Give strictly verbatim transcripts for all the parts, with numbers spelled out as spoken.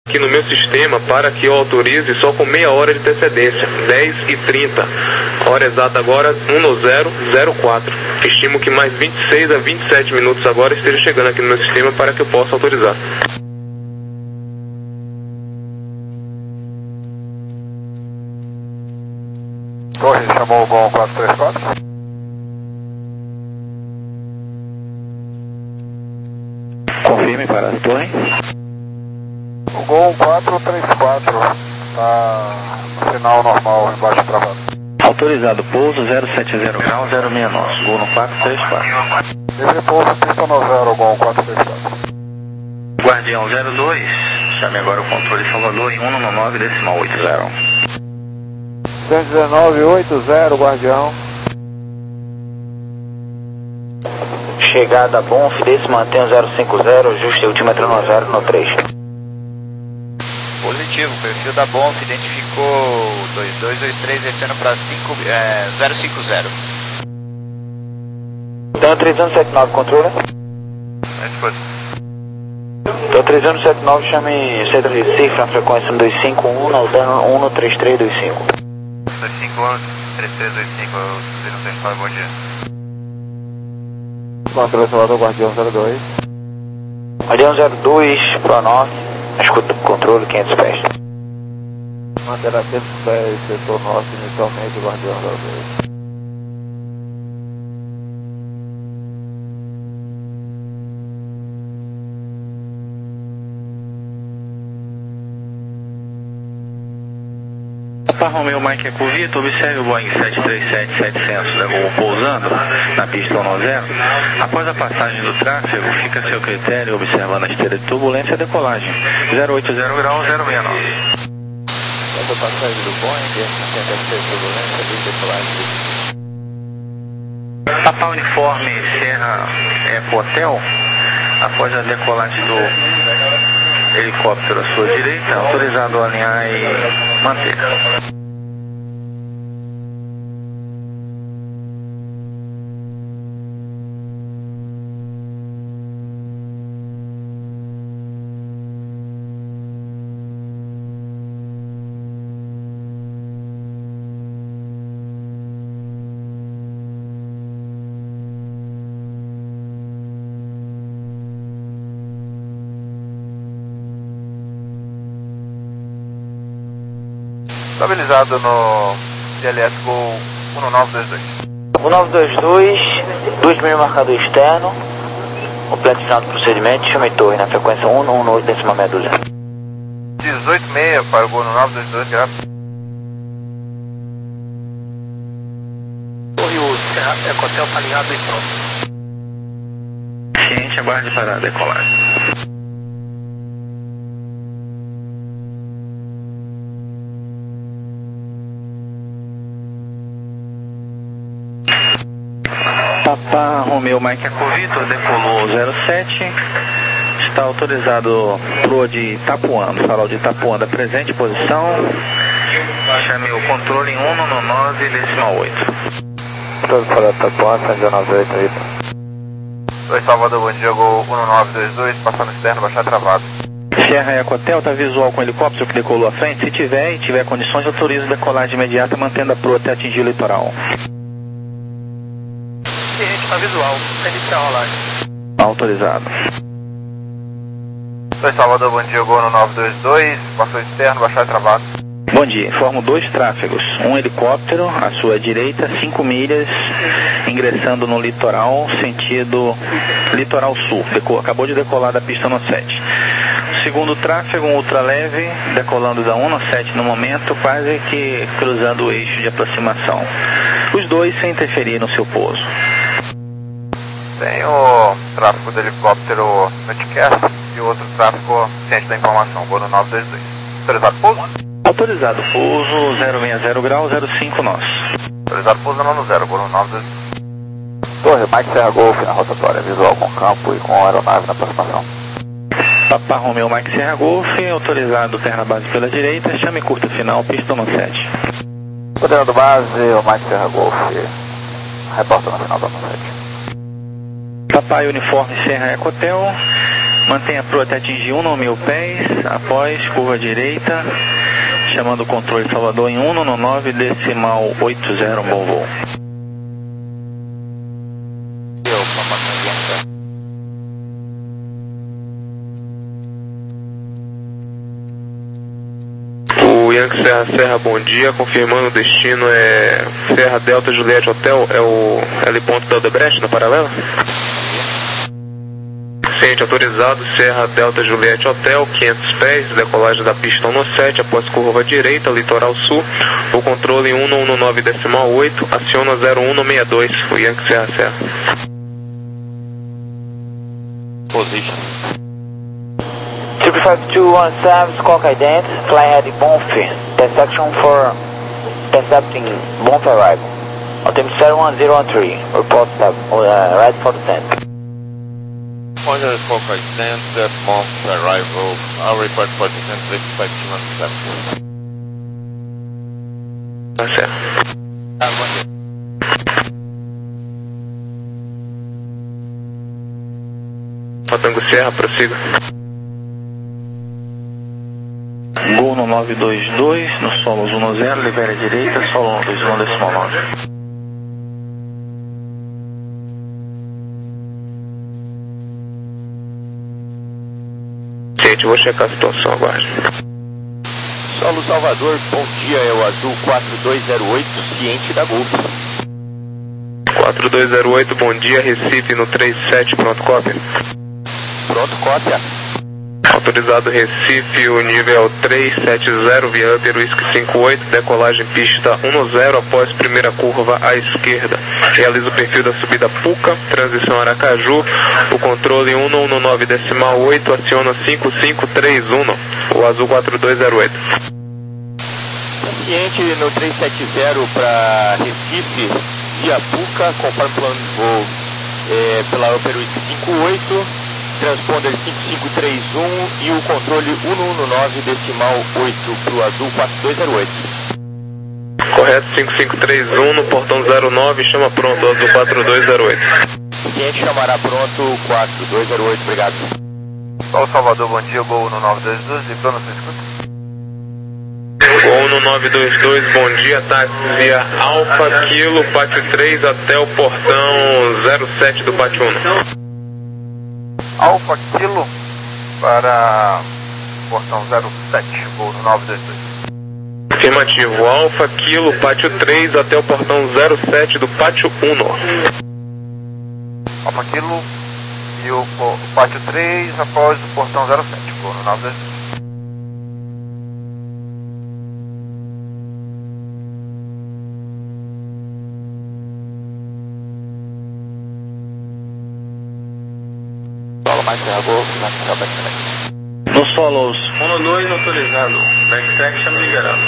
Aqui no meu sistema para que eu autorize só com meia hora de antecedência, dez e trinta. Hora exata agora, um zero zero quatro. Estimo que mais vinte e seis a vinte e sete minutos agora esteja chegando aqui no meu sistema para que eu possa autorizar. Torre, chamou o Gol quatro três quatro. Confirme para a torre. O Gol quatro três quatro está no sinal normal, embaixo travado. Autorizado pouso zero sete zero grau zero seis nove, Gol no quatro três quatro. Livre pouso, pista no zero, Gol quatro três quatro. Guardião zero dois, chame agora o controle Salvador em um nove decimal oito zero. cento e dezenove, oito zero, Guardião. Chegada bom, Fidesz, mantém o zero cinco zero, ajuste altímetro no zero no três. Positivo, o perfil da Bonf identificou dois dois dois três descendo para é, zero cinco zero. Então três um sete nove, controle. Então três um sete nove, chame centro de cifra, frequência um dois cinco um, usando um no três três dois cinco. dois cinco um, três três dois cinco, zero um sete nove, bom dia. Controle Salvador, Guardião zero dois. Guardião zero dois, para nós, escuta o controle, quinhentos pés. Manterá quinhentos pés, setor norte, inicialmente, Guardião zero dois. Para Romeo Mike Eco Vitor, observe o Boeing sete três sete setecentos levou pousando na pista um zero. Após a passagem do tráfego, fica a seu critério observando a esteira de turbulência e a decolagem. zero oito zero grau zero seis nove. Após a passagem do Boeing, tem a esteira de turbulência e decolagem. Papa Uniforme Serra Eco Hotel, após a decolagem do helicóptero à sua direita, autorizado a alinhar e manter. Estabilizado no D L S Gol um nove dois dois. um nove dois dois, dois mil marcador externo, completo final do procedimento, chame torre na frequência um um oito decimal meia dúzia. dezoito seis para o Gol um nove dois dois, graças. Torre oito, Serra Eco Hotel está alinhado e pronto. Ciente, aguarde para decolar. Papa Romeo Mike Eco Vitor, decolou zero sete, está autorizado proa de Itapuã, farol de Itapuã da presente posição, chame o controle em um nove decimal oito. Controle farol de Itapuã, cento e dezenove, oito aí. Oi, Salvador, bom dia, Gol um nove dois dois, passando externo, baixar travado. Serra Eco Hotel, está visual com o helicóptero que decolou à frente? Se tiver e tiver condições, autorizo decolagem imediata, mantendo a proa até atingir o litoral. Está visual, tem que a rolagem. Autorizado. Oi, Salvador, bom dia, Gol um nove dois dois, passou externo, baixar travado. Bom dia, informo dois tráfegos, um helicóptero à sua direita, cinco milhas, ingressando no litoral, sentido litoral sul, Deco, acabou de decolar da pista no sete. Segundo tráfego, um ultraleve, decolando da um no sete no momento, quase que cruzando o eixo de aproximação. Os dois sem interferir no seu pouso. Tem o tráfego do helicóptero Notcast e o outro tráfego ciente da informação, Gol um nove dois dois. Autorizado pouso? Autorizado pouso, zero seis zero grau zero cinco nós. Autorizado pouso no zero, Gol um nove dois dois. Torre, Mike Serra Golf na rotatória, visual com campo e com aeronave na aproximação. Papa Romeo Mike Serra Golf, autorizado terra base pela direita, chame curta final, pista no sete. Coordenando base, o Mike Serra Golf, reporta no final da sete. Papai Uniforme Serra Eco Hotel, Mantenha a proa até atingir um mil pés, após curva direita, chamando o controle Salvador em um nove decimal oitenta, bom voo. O Yankee Serra Serra, bom dia, confirmando o destino é Serra Delta Juliette Hotel, é o L ponto da Odebrecht, na paralela? Ciente autorizado, Serra Delta Juliette Hotel, quinhentos pés, decolagem da pista um sete, após curva direita, litoral sul, o controle um nove decimal oito, aciona zero um sessenta e dois, o Yankee Serra Serra. Position. two five two one seven, Squawk Ident, fly heading Bonfire, intersection for intercepting Bonfire arrival. Altimeter zero one zero one three, report step, uh, right for the center. One hundred four five cent, uh, month arrival. I'll report for the center, expect two one seven. Tá certo. Ah, bom dia. Tango Serra, prossiga. Gol no nove dois dois, no solo um zero, libera a direita, solo um dois um decimal nove. Gente, vou checar a situação agora. Solo Salvador, bom dia, é o azul quatro dois zero oito, ciente da Golf. quatro dois zero oito, bom dia, Recife no três sete, pronto, cópia. Pronto, cópia. Autorizado Recife, o nível três sete zero, via Upper Whisky cinco oito, decolagem pista um zero, após primeira curva à esquerda. Realiza o perfil da subida Puca, transição Aracaju, o controle um nove decimal oito, aciona cinco cinco três um, o azul quatro dois zero oito. Ciente no três sete zero para Recife, via Puca, conforme plano de voo é, pela Upper Whisky cinco oito, transponder cinco cinco três um e o controle um nove decimal oito para o azul quatro dois zero oito. Correto, cinco cinco três um no portão zero nove, chama pronto, azul quatro dois zero oito. Ciente chamará pronto quatro dois zero oito, obrigado. Paulo Salvador, bom dia, Gol no nove dois dois, e plano você escuta? Gol no nove dois dois, bom dia, táxi via Alfa Kilo, pátio três até o portão zero sete do pátio um. Alfa Kilo para portão zero sete, voo no nove dois dois. Afirmativo, Alfa Kilo, pátio três até o portão zero sete do pátio um. Alfa Kilo e o, o pátio três após o portão zero sete, voo no nove dois dois. Mais Serra Golf, na backtrack. No solos um dois autorizado, backtrack chama liberado.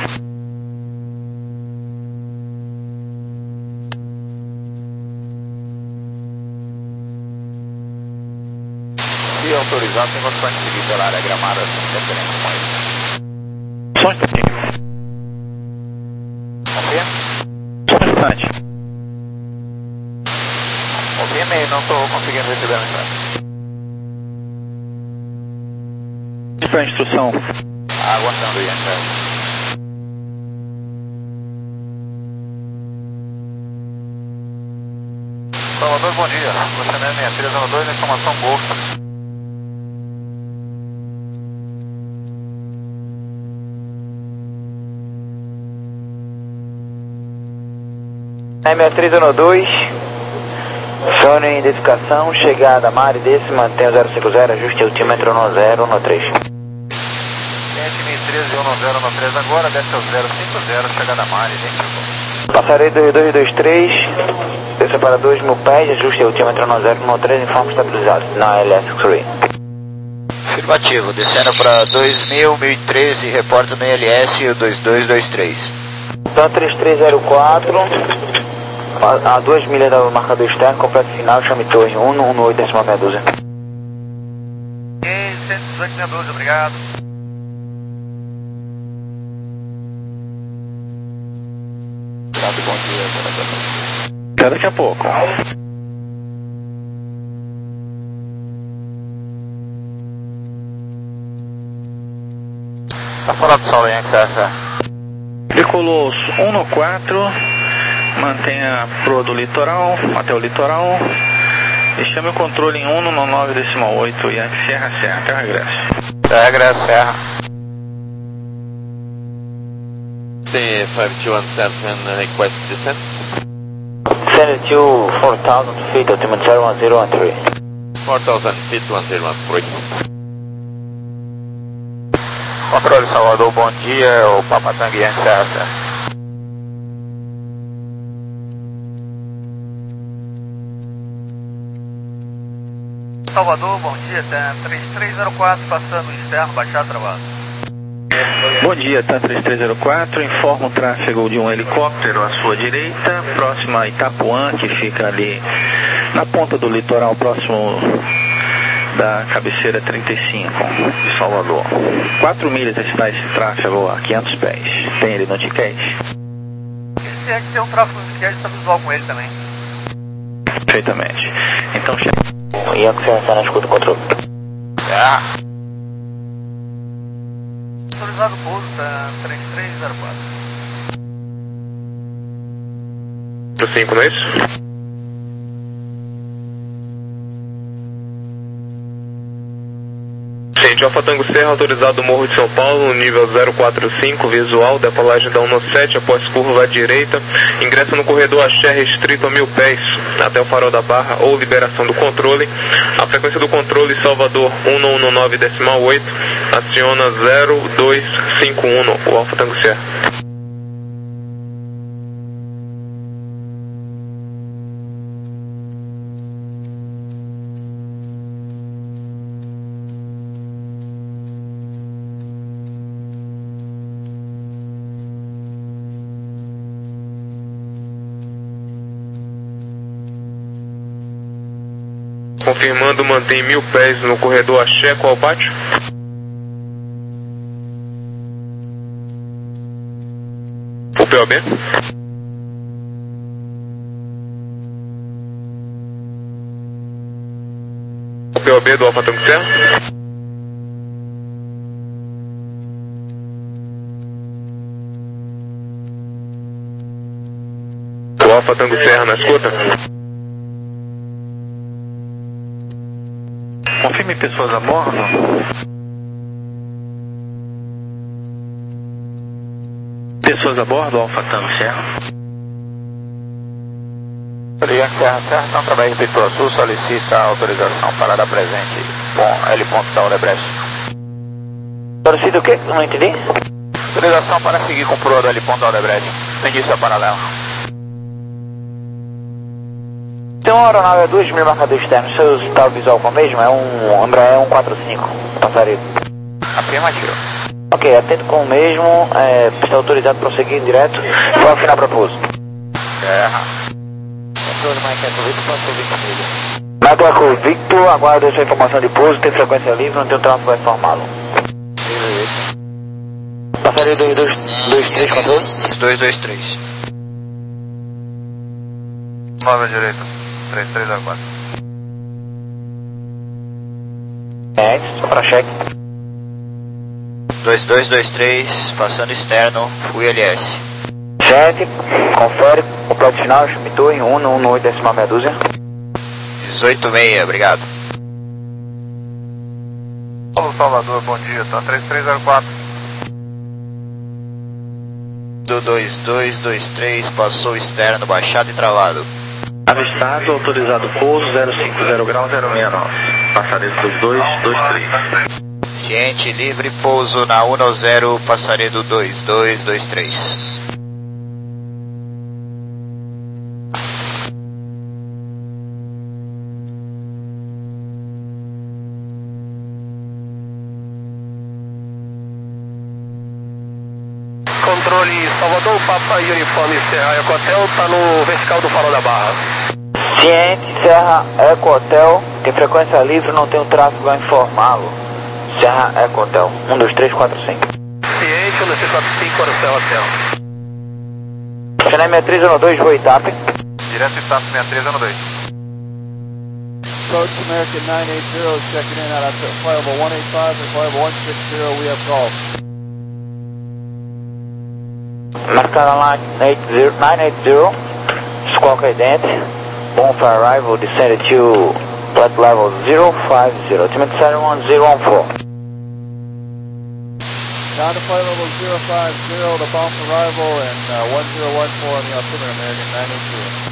Se autorizado, tem condições de seguir pela área gramada, independente com ele. Só um instantinho. Confirma? Só um instante. Confirma e não estou conseguindo receber a mensagem. Para a instrução. Aguardando aí, André. Salvador, bom dia. Você não é sessenta e três zero dois, informação Golf. sessenta e três zero dois, sonho em identificação, chegada Mari desse, mantém o zero cinco zero, ajuste altímetro um zero um três. sessenta e três um zero um três agora, desce ao zero cinco zero, chegada Mari, identificou. Passarei dois dois dois três, desça para dois mil pés, ajuste altímetro um zero um três, informe estabilizado, na L S X-Ray. Afirmativo, descendo para dois mil, mil e treze, reporta no I L S dois dois dois três. Então três três zero quatro, a duas milhas do marcador externo, completo final, chame torre um um oito decimal meia dúzia. Ok, cento e dezoito meia dúzia, obrigado. Obrigado, bom dia. Até daqui a pouco. Tá fora do solo, Yankee Serra. Decolou um no quatro, mantenha a proa do litoral, até o litoral, e chame o controle em um no nove decimal oito, Yankee Serra Serra, até o regresso. Até o regresso, Serra. C five two one seven, request descent. Send it to four thousand feet, altimeter zero one zero one three. four thousand feet, one zero one three. Controle Salvador, bom dia, o Papa Tango Yankee Serra Serra. Salvador, bom dia, tá três três zero quatro, passando o externo, baixado, travado. Bom dia, TAM três três zero quatro, informa o tráfego de um helicóptero à sua direita, próximo a Itapuã, que fica ali na ponta do litoral, próximo da cabeceira trinta e cinco de Salvador. quatro milhas está esse tráfego a quinhentos pés. Tem ele no ticket? Se é que tem um tráfego no ticket, está visual com ele também. Perfeitamente. Então, chefe. Yankee Serra Serra, escuta o controle. Ah. Autorizado o pouso, tá três três zero quatro. cinco, não é isso? Gente, Alfa Tango Serra, autorizado Morro de São Paulo, nível zero quatro cinco, visual, decolagem da um sete após curva à direita, ingressa no corredor Axé restrito a mil pés, até o farol da Barra ou liberação do controle. A frequência do controle Salvador um um nove decimal oito, aciona zero dois cinco um, o Alfa Tango Serra. Confirmando, mantém mil pés no corredor Axé, qual pátio? O P O B? O P O B do Alfa Tango Serra? O Alfa Tango Serra na escuta? Confirme pessoas a bordo. Pessoas a bordo, Alfa Tango Serra. Yankee Serra Serra, então através de Vitor Sul, solicita a autorização para dar presente. Bom, L ponto da Odebrecht. Solicita o quê? Não entendi. Autorização para seguir com o proa do L ponto da Odebrecht. Entendi isso, é paralelo. Tem uma aeronave a duas mil marcador externo, seu estado visual com a mesma é um Embraer um quatro cinco, passarinho. Afirmativo. Ok, atento com o mesmo, é, está autorizado para prosseguir direto, vou afinar para pouso. Terra. Controle Mike Eco Victor, passou vinte milhas. Mike Eco Victor, aguardo essa informação de pouso, tem frequência livre, não tem o tráfego informado. Passarinho dois dois três, controle? dois dois três. nove à direita. três três zero quatro. É, só para cheque. dois dois dois três, passando externo, U L S. Cheque, confere, completo final, chamitou em um um oito decimal meia dúzia. dezoito seis, obrigado. Alô Salvador, bom dia, tá três três zero quatro. Do dois dois dois três, passou externo, baixado e travado. Avistado, autorizado pouso zero cinco zero grau zero seis nove. Passaredo dois dois dois três. Ciente, livre, pouso na um zero, passaredo dois dois dois três. Controle Salvador, Papa Uniforme Serra Eco Hotel, tá no vertical do farol da Barra. Ciente, Serra Eco Hotel, tem frequência livre, não tem o tráfego a informá-lo. Serra Eco Hotel, um dois três quatro cinco. Ciente, um dois três quatro cinco, para o Serra Hotel. Channel sessenta e três zero dois, voo Itape. Direto Itape sessenta e três zero dois. Coach American nine eight zero checking in out of flight level one eight five and flight level one six zero, we have call. North Carolina nine eight zero, Squawk ident, bonfire arrival descended to flight level zero five zero, altimeter seven one zero one four. Down to flight level zero five zero, the bomb arrival, and uh, one zero one four on the altimeter, American nine eight zero.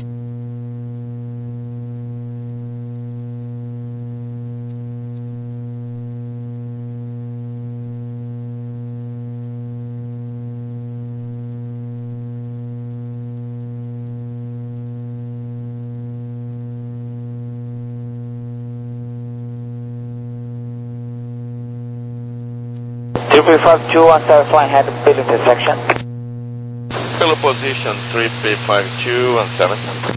three five two one seven flying head base intersection. Kilo position three three five two one seven.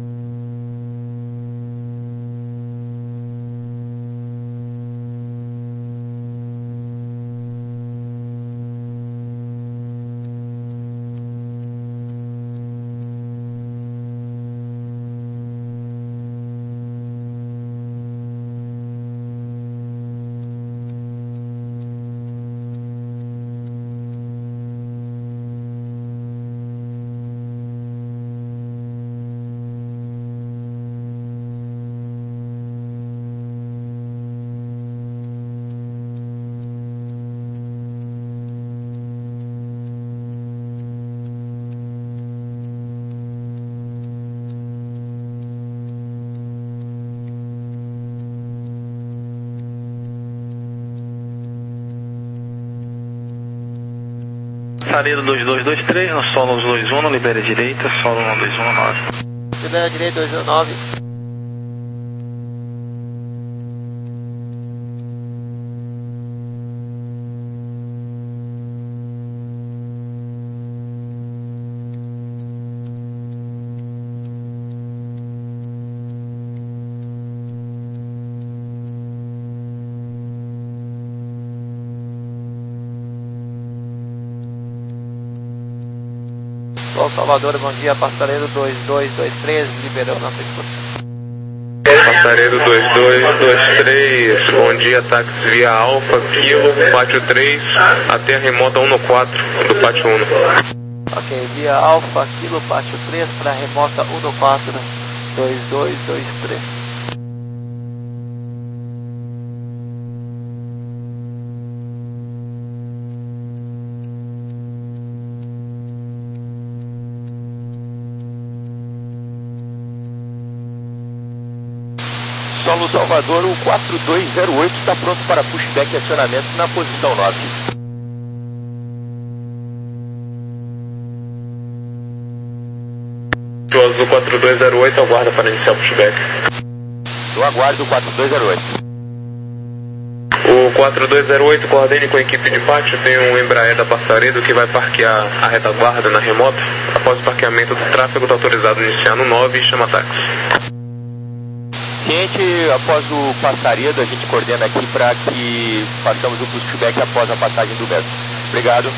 Passaredo dois dois dois três, no solo dois um, libera direita, solo um dois um nove. Libera direita dois um nove. Sol Salvador, bom dia, passaredo dois dois dois três, liberou nossa escuta. Passaredo dois dois dois três, bom dia, táxi via Alfa, Kilo, Pátio três, até a remota um no quatro do Pátio um. Ok, via Alfa, Kilo, Pátio três, para remota um no quatro, dois dois dois três. Solo Salvador, o quatro dois zero oito está pronto para pushback e acionamento na posição nove. Azul quatro dois zero oito, aguarda para iniciar o pushback. No aguardo quatro dois zero oito. O quatro dois zero oito, coordene com a equipe de pátio, tem um Embraer da Passaredo que vai parquear a retaguarda na remota. Após o parqueamento do tráfego, está autorizado a iniciar no nove e chama táxi. Ciente, após o Passaredo, a gente coordena aqui para que façamos o pushback após a passagem do metro. Obrigado.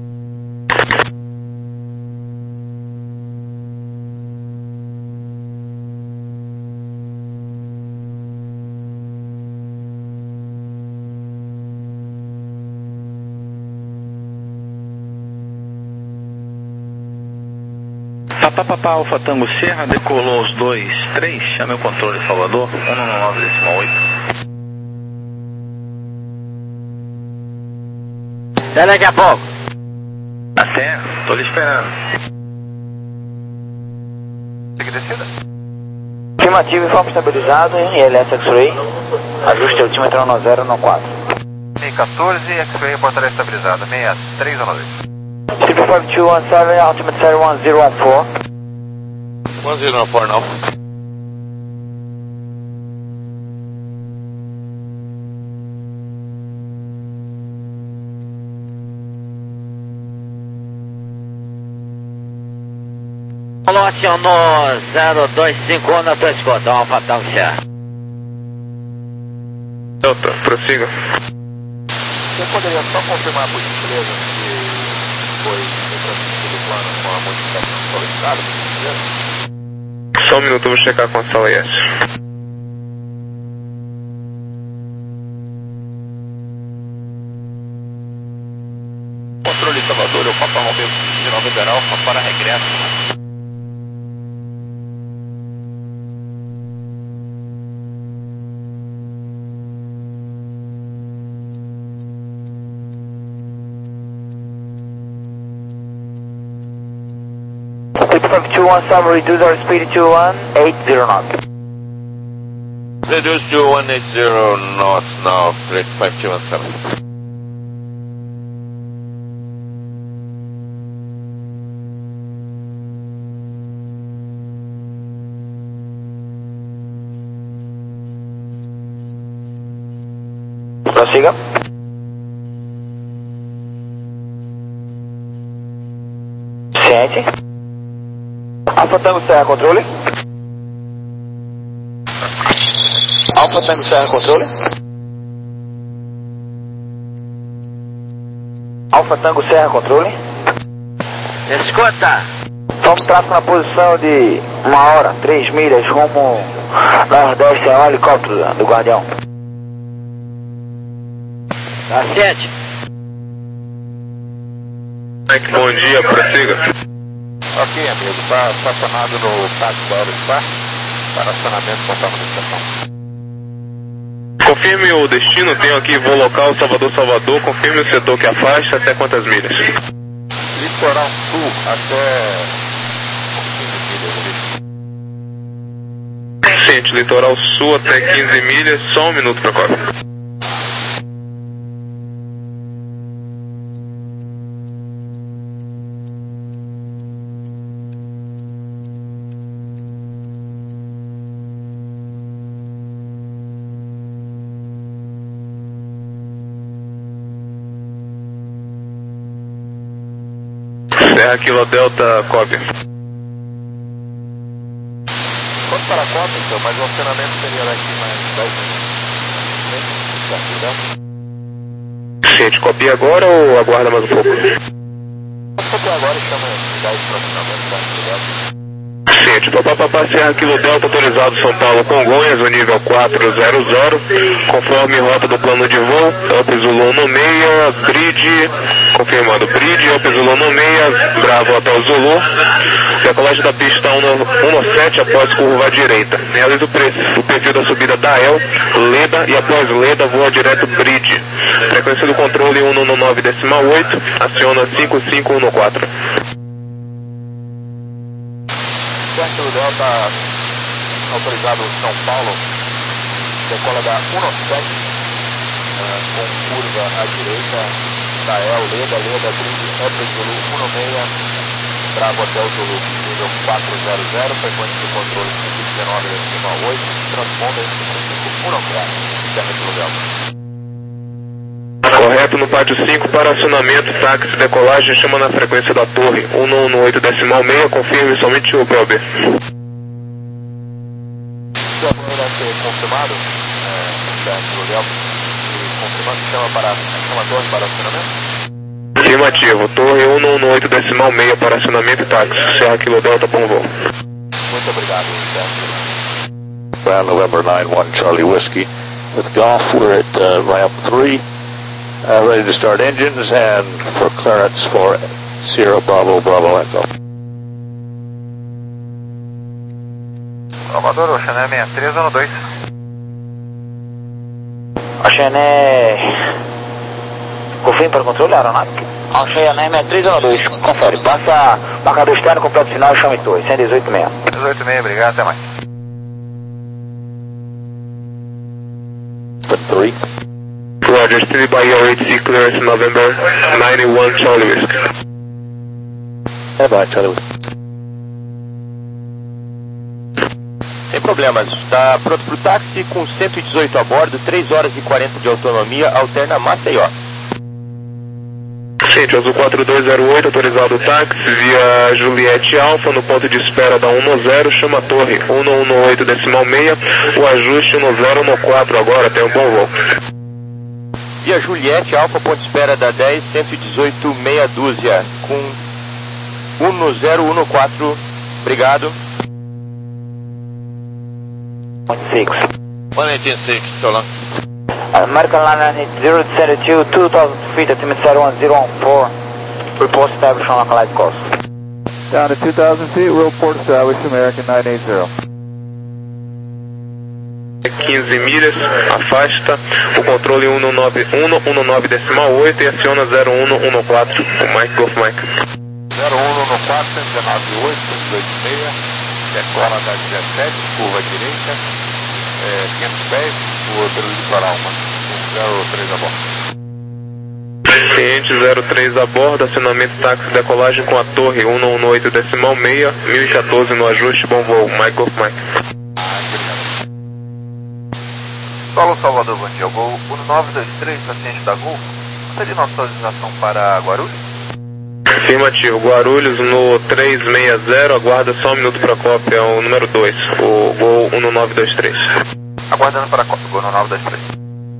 Papapá Alfa Tango Serra, decolou os dois três, chame o controle Salvador, um no nove decimal oito. Até daqui a pouco. Até, tô lhe esperando. Segue descida. Afirmativo e forma estabilizado em I L S X-Ray, ajuste altímetro um zero no quatro. seis quatorze, X-Ray, portaria estabilizada, seis três um nove. three five two one seven, altimeter seven one zero one four. one zero one four now. Alô, acionou zero dois cinco um na tua escuta, Alfa Tango Serra. Delta, prossiga. Você poderia só confirmar por gentileza que foi retransmitido o plano com a modificação solicitada, por gentileza? Só um minuto, eu vou checar com a sala I S. Controle Salvador, o Papa Romeo de Nova Alfa para regresso. From two one seven, reduce our speed to one eight zero knots. Reduce to one eight zero knots now, Drake five two one seven. Prossiga. Ciente. Alfa Tango Serra Controle. Alfa Tango Serra Controle. Alfa Tango Serra Controle. Escuta. Toma tráfego na posição de uma hora, três milhas, rumo nordeste, é um helicóptero do Guardião. Tá sete. Bom dia, prossiga. Ok, amigo, está estacionado no táxi da Aerostar, para acionamento conforme a estação. Confirme o destino, tenho aqui voo local Salvador-Salvador, confirme o setor que afasta, até quantas milhas? Litoral Sul, até quinze milhas. Gente, Litoral Sul até quinze milhas, só um minuto para cobra. Serra Kilo Delta, Kobe. Quanto para a Kobe, então, mas o acionamento seria daqui mais dez minutos. Gente, copia agora ou aguarda mais um pouco? Vamos copiar agora e chama dez para o acionamento da cidade. Gente, Papapá Serra Kilo Delta, autorizado São Paulo Congonhas, o nível quatrocentos, conforme rota do plano de voo, Up Zulu no meia, Bridge, confirmando, Bridge, Up Zulu no meia, Bravo Hotel Zulu, decolagem da pista cento e sete após curva à direita, realiza o, pre o perfil da subida da El, Leda e após Leda voa direto Bridge, frequência do controle cento e nove decimal oito, aciona cinco cinco um quatro. Certo, o Delta autorizado São Paulo, decola da cento e sete, uh, com curva à direita, Tael, Leda, Leda, Brinde, Apple Zulu, cento e seis, Bravo Hotel Zulu, nível quatrocentos, frequência de controle cento e dezenove decimal oito, transponder cinco cinco um quatro, Serra Kilo Delta. Correto, no pátio cinco para acionamento, táxi, decolagem, chama na frequência da torre, cento e dezenove decimal seis, confirme somente o Belber. Se a torre deve ser confirmado, é, confirmando, chama, para, chama a torre para acionamento? Afirmativo, torre cento e dezenove decimal seis para acionamento e táxi, Serra Kilo Delta, bom voo. Muito obrigado, Sérgio. Well, November nine one Charlie Whiskey. With Golf, we're at uh, ramp three. Uh, ready to start engines and for clearance for Sierra Bravo Bravo Echo. Salvador, Oceané sessenta e três zero dois. Oceané... Confirme para o controle aeronáutico. Oceané sessenta e três zero dois, confere. Passa marcador externo, completo final, chame torre, cento e dezoito seis. dezoito seis, obrigado, até mais. three. Roger, three by your eight C clearance November ninety-one Charlie Whiskey. É, vai, Charlie Whiskey. Sem problemas, está pronto para o táxi com cento e dezoito a bordo, três horas e quarenta de autonomia, alterna Maceió. Gente, Azul quatro dois zero oito, autorizado o táxi via Juliette Alfa, no ponto de espera da cento e dez, chama a torre cento e dezenove decimal seis, o ajuste cento e quatro agora, tem um bom voo. Via Juliette Alfa, ponto de espera da dez, cento e dezoito, meia dúzia, com cento e quatorze, obrigado. six. cento e seis, so long. American Line zero zero two, two thousand feet, altimeter one zero one four. Report established on localized course. Down to two thousand feet, we'll port establish American nine eight zero. quinze milhas, afasta o controle cento e nove decimal oito e aciona zero um um quatro, o Mike Golf Mike. zero um um quatro, cento e dezenove ponto oito, cento e dois vírgula seis, decola da dezessete, curva direita, é, quinhentos pés, pelo litoral, zero três a bordo. Cliente zero três a bordo, acionamento táxi decolagem com a torre cento e dezoito decimal seis, mil e quatorze no ajuste, bom voo, Mike Golf Mike. Solo Salvador, bom dia. Gol um nove dois três, paciente da Gol. Seria nossa autorização para Guarulhos? Afirmativo, Guarulhos no trezentos e sessenta, aguarda só um minuto para a cópia, o número dois, o Gol um nove dois três. Aguardando para a cópia, Gol um nove dois três.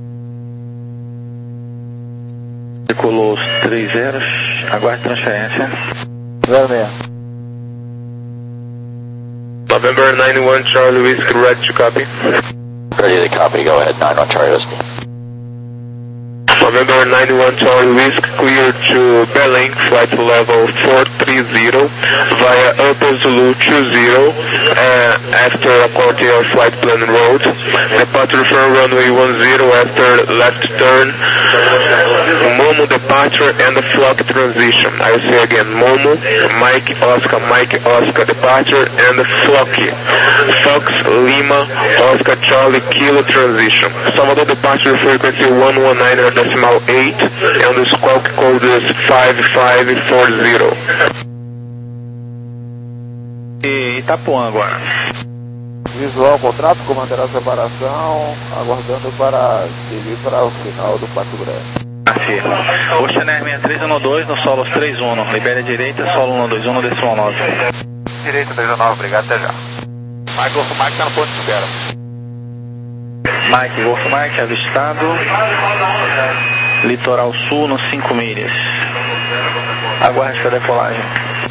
Decolou os três zeros, aguarde transferência. zero seis. November nine one Charlie Whiskey, ready to copy. Ready to copy, go ahead, nine one Charlie Whiskey. November nine one Charlie Whiskey, clear to Belém, flight level four three zero, via Upper Zulu two zero, uh, after a quarter of flight plan road. Departure from runway one zero after left turn. Momo departure and the flock transition. I will say again, Momo, Mike Oscar, Mike Oscar departure and the flock. Fox, Lima, Oscar, Charlie, Kilo transition. Salvador departure frequency one one nine decimal eight and the squawk code is five five four zero. E Itapuã agora. Visual, contrato, comandará a separação, aguardando para seguir para o final do Pato Grande. Afirma. Oceaner sessenta e três um dois no solo três um, libere a direita, solo um dois um decimal nove. Direita três nove, obrigado, até já. Mike Golf Mike está no ponto de espera. Mike Golf Mike avistado. Litoral sul nos cinco milhas. Aguarde para decolagem.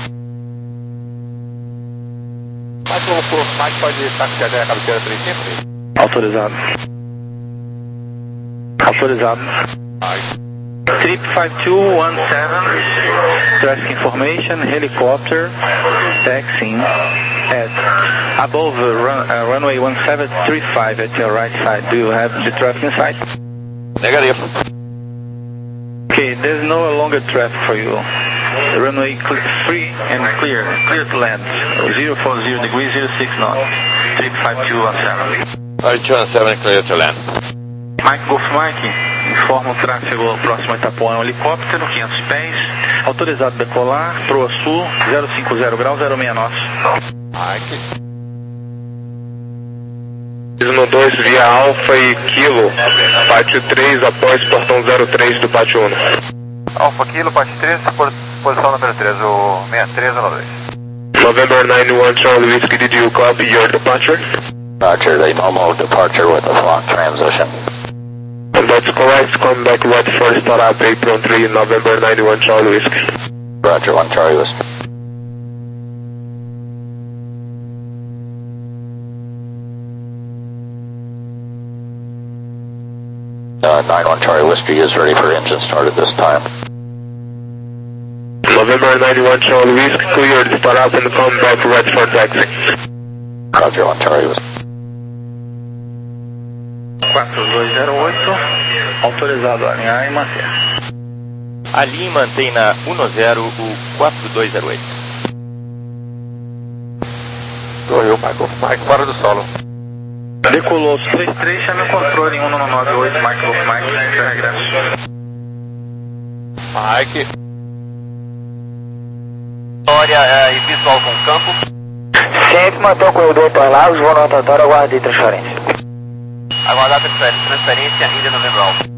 Mike Golf Mike pode taxiar a cabeceira três cinco? Autorizado. Autorizado. Trip five two one seven, traffic information, helicopter, taxiing at above uh, run, uh, runway one seven three five at your right side. Do you have the traffic in sight? Negativo. Okay, there's no longer traffic for you. The runway cl free and clear, clear to land. zero four zero degrees, zero six knots. Trip five two one seven. five two one seven, clear to land. Mike Golf Mike, informa o tráfego próximo a Itapuã, é um helicóptero, quinhentos pés, autorizado a decolar, proa sul, zero cinco zero graus, zero seis knots. Mike. No dois via Alfa e Kilo, pátio três após portão zero três do pátio um. Alfa Kilo, pátio três, posição número três, o sessenta e três um dois. November nine one Charlie Whiskey, did you copy your departure? Roger, the Momo departure with a flock transition. That's correct, come back right for startup April three, November nine one Charlie Whiskey. Roger, one Charlie Whiskey. Uh, nine one Charlie Whiskey is ready for engine start at this time. November nine one Charlie Whiskey, cleared to start up and come back right for taxi. Roger, one Charlie Whiskey. quatro dois zero oito, autorizado a alinhar e manter. Ali mantém na um zero o quatro dois zero oito. Correu, Michael Mike fora do solo. Decolou os três três, chame o controle em um nove oito, Mike Golf Mike, regresso. Mike. História é, e visual com campo. Sempre mantém o corredor para lá, os voos no rotatório, aguardei transferência. Aguardar transferência ainda no Novembro Alfa.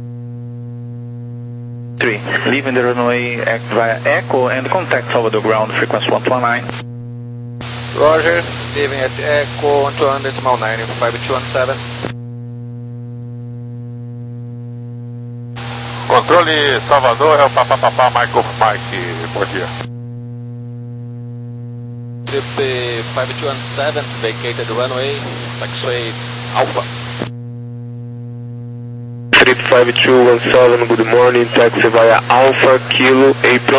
three, leaving the runway via Echo and contact Salvador ground, frequency one two nine. Roger, leaving at Echo one two nine, five two one seven. Controle Salvador, é o papapá Michael Mike, bom dia. Trip five two one seven, vacated runway, taxiway Alpha. Trip five two one seven, good morning, taxi via Alpha, Kilo, April